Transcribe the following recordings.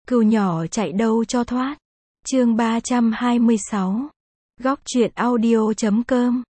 Cừu nhỏ chạy đâu cho thoát. Chương 326. Góc truyện audio.com.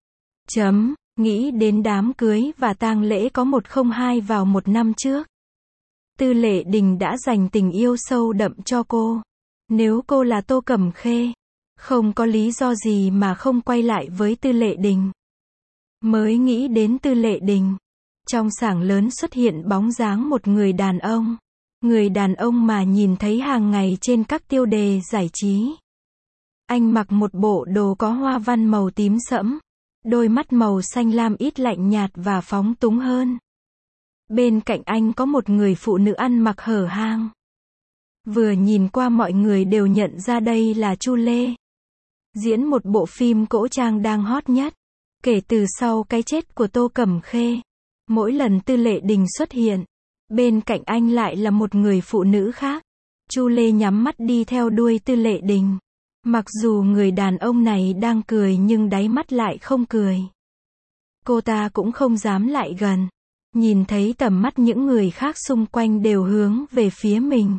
Nghĩ đến đám cưới và tang lễ có 102 vào một năm trước. Tư Lệ Đình đã dành tình yêu sâu đậm cho cô. Nếu cô là Tô Cẩm Khê, không có lý do gì mà không quay lại với Tư Lệ Đình. Mới nghĩ đến Tư Lệ Đình, trong sảng lớn xuất hiện bóng dáng một người đàn ông. Người đàn ông mà nhìn thấy hàng ngày trên các tiêu đề giải trí. Anh mặc một bộ đồ có hoa văn màu tím sẫm, đôi mắt màu xanh lam ít lạnh nhạt và phóng túng hơn. Bên cạnh anh có một người phụ nữ ăn mặc hở hang. Vừa nhìn qua mọi người đều nhận ra đây là Chu Lê. Diễn một bộ phim cổ trang đang hot nhất. Kể từ sau cái chết của Tô Cẩm Khê, mỗi lần Tư Lệ Đình xuất hiện, bên cạnh anh lại là một người phụ nữ khác. Chu Lê nhắm mắt đi theo đuôi Tư Lệ Đình. Mặc dù người đàn ông này đang cười nhưng đáy mắt lại không cười. Cô ta cũng không dám lại gần. Nhìn thấy tầm mắt những người khác xung quanh đều hướng về phía mình.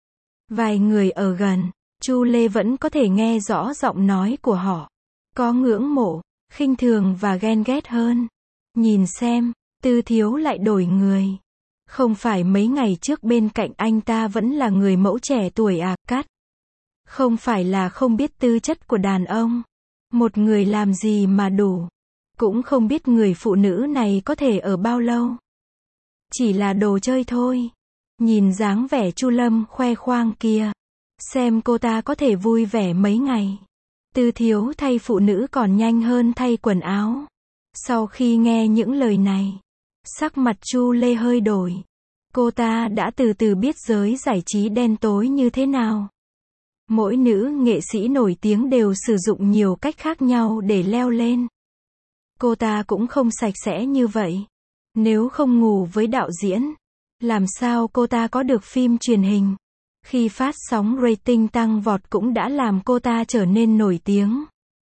Vài người ở gần, Chu Lê vẫn có thể nghe rõ giọng nói của họ. Có ngưỡng mộ, khinh thường và ghen ghét hơn. Nhìn xem, Tư Thiếu lại đổi người. Không phải mấy ngày trước bên cạnh anh ta vẫn là người mẫu trẻ tuổi à, cắt. Không phải là không biết tư chất của đàn ông. Một người làm gì mà đủ. Cũng không biết người phụ nữ này có thể ở bao lâu. Chỉ là đồ chơi thôi. Nhìn dáng vẻ Chu Lâm khoe khoang kia. Xem cô ta có thể vui vẻ mấy ngày. Tư Thiếu thay phụ nữ còn nhanh hơn thay quần áo. Sau khi nghe những lời này, sắc mặt Chu Lê hơi đổi. Cô ta đã từ từ biết giới giải trí đen tối như thế nào. Mỗi nữ nghệ sĩ nổi tiếng đều sử dụng nhiều cách khác nhau để leo lên. Cô ta cũng không sạch sẽ như vậy. Nếu không ngủ với đạo diễn, làm sao cô ta có được phim truyền hình? Khi phát sóng rating tăng vọt cũng đã làm cô ta trở nên nổi tiếng.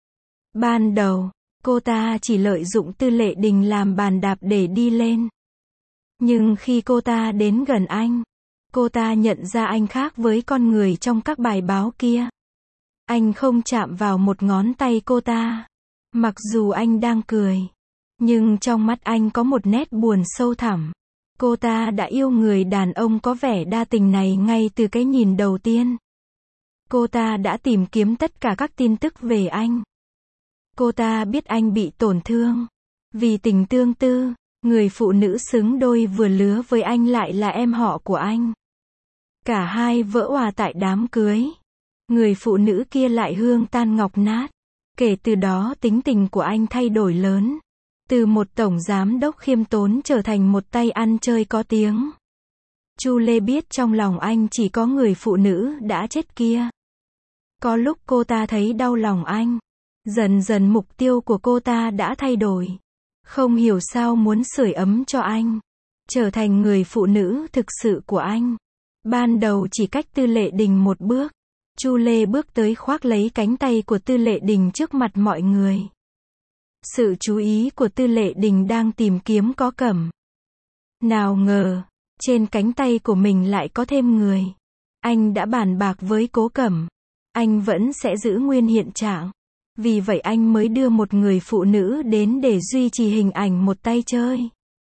Ban đầu, cô ta chỉ lợi dụng Tư Lệ Đình làm bàn đạp để đi lên. Nhưng khi cô ta đến gần anh, cô ta nhận ra anh khác với con người trong các bài báo kia. Anh không chạm vào một ngón tay cô ta. Mặc dù anh đang cười, nhưng trong mắt anh có một nét buồn sâu thẳm. Cô ta đã yêu người đàn ông có vẻ đa tình này ngay từ cái nhìn đầu tiên. Cô ta đã tìm kiếm tất cả các tin tức về anh. Cô ta biết anh bị tổn thương. Vì tình tương tư, người phụ nữ xứng đôi vừa lứa với anh lại là em họ của anh. Cả hai vỡ òa tại đám cưới. Người phụ nữ kia lại hương tan ngọc nát. Kể từ đó tính tình của anh thay đổi lớn. Từ một tổng giám đốc khiêm tốn trở thành một tay ăn chơi có tiếng. Chu Lê biết trong lòng anh chỉ có người phụ nữ đã chết kia. Có lúc cô ta thấy đau lòng anh. Dần dần mục tiêu của cô ta đã thay đổi. Không hiểu sao muốn sưởi ấm cho anh. Trở thành người phụ nữ thực sự của anh. Ban đầu chỉ cách Tư Lệ Đình một bước. Chu Lê bước tới khoác lấy cánh tay của Tư Lệ Đình trước mặt mọi người. Sự chú ý của Tư Lệ Đình đang tìm kiếm Có Cẩm. Nào ngờ, trên cánh tay của mình lại có thêm người. Anh đã bàn bạc với Cố Cẩm. Anh vẫn sẽ giữ nguyên hiện trạng. Vì vậy anh mới đưa một người phụ nữ đến để duy trì hình ảnh một tay chơi.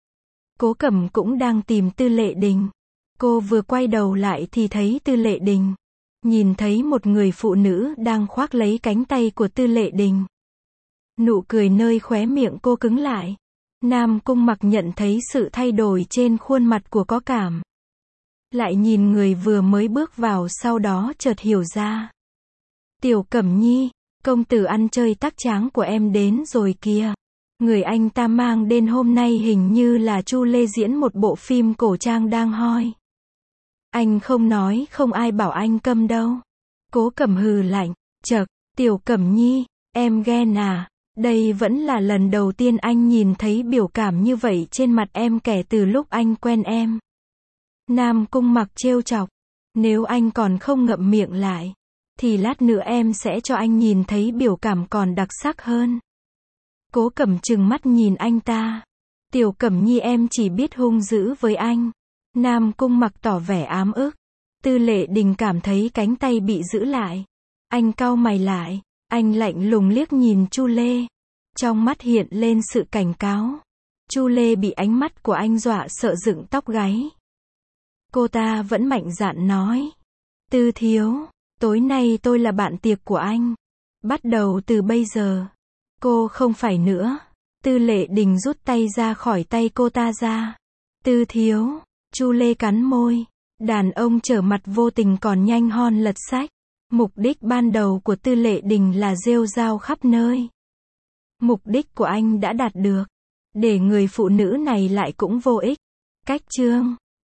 Cố Cẩm cũng đang tìm Tư Lệ Đình. Cô vừa quay đầu lại thì thấy Tư Lệ Đình. Nhìn thấy một người phụ nữ đang khoác lấy cánh tay của Tư Lệ Đình. Nụ cười nơi khóe miệng cô cứng lại. Nam Cung Mặc nhận thấy sự thay đổi trên khuôn mặt của Có Cảm. Lại nhìn người vừa mới bước vào sau đó chợt hiểu ra. Tiểu Cẩm Nhi, công tử ăn chơi tác tráng của em đến rồi kìa. Người anh ta mang đến hôm nay hình như là Chu Lê diễn một bộ phim cổ trang đang hot. Anh không nói không ai bảo anh câm đâu. Cố Cẩm hừ lạnh. Chậc, Tiểu Cẩm Nhi, em ghen à? Đây vẫn là lần đầu tiên anh nhìn thấy biểu cảm như vậy trên mặt em kể từ lúc anh quen em. Nam Cung Mặc trêu chọc. Nếu anh còn không ngậm miệng lại, thì lát nữa em sẽ cho anh nhìn thấy biểu cảm còn đặc sắc hơn. Cố Cẩm trừng mắt nhìn anh ta. Tiểu Cẩm Nhi em chỉ biết hung dữ với anh. Nam Cung Mặc tỏ vẻ ám ức. Tư Lệ Đình cảm thấy cánh tay bị giữ lại. Anh cau mày lại, anh lạnh lùng liếc nhìn Chu Lê. Trong mắt hiện lên sự cảnh cáo. Chu Lê bị ánh mắt của anh dọa sợ dựng tóc gáy. Cô ta vẫn mạnh dạn nói. Tư thiếu, tối nay tôi là bạn tiệc của anh. Bắt đầu từ bây giờ, cô không phải nữa. Tư Lệ Đình rút tay ra khỏi tay cô ta ra. Tư thiếu, Chu Lê cắn môi. Đàn ông trở mặt vô tình còn nhanh hơn lật sách. Mục đích ban đầu của Tư Lệ Đình là rêu rao khắp nơi. Mục đích của anh đã đạt được. Để người phụ nữ này lại cũng vô ích. Cách chương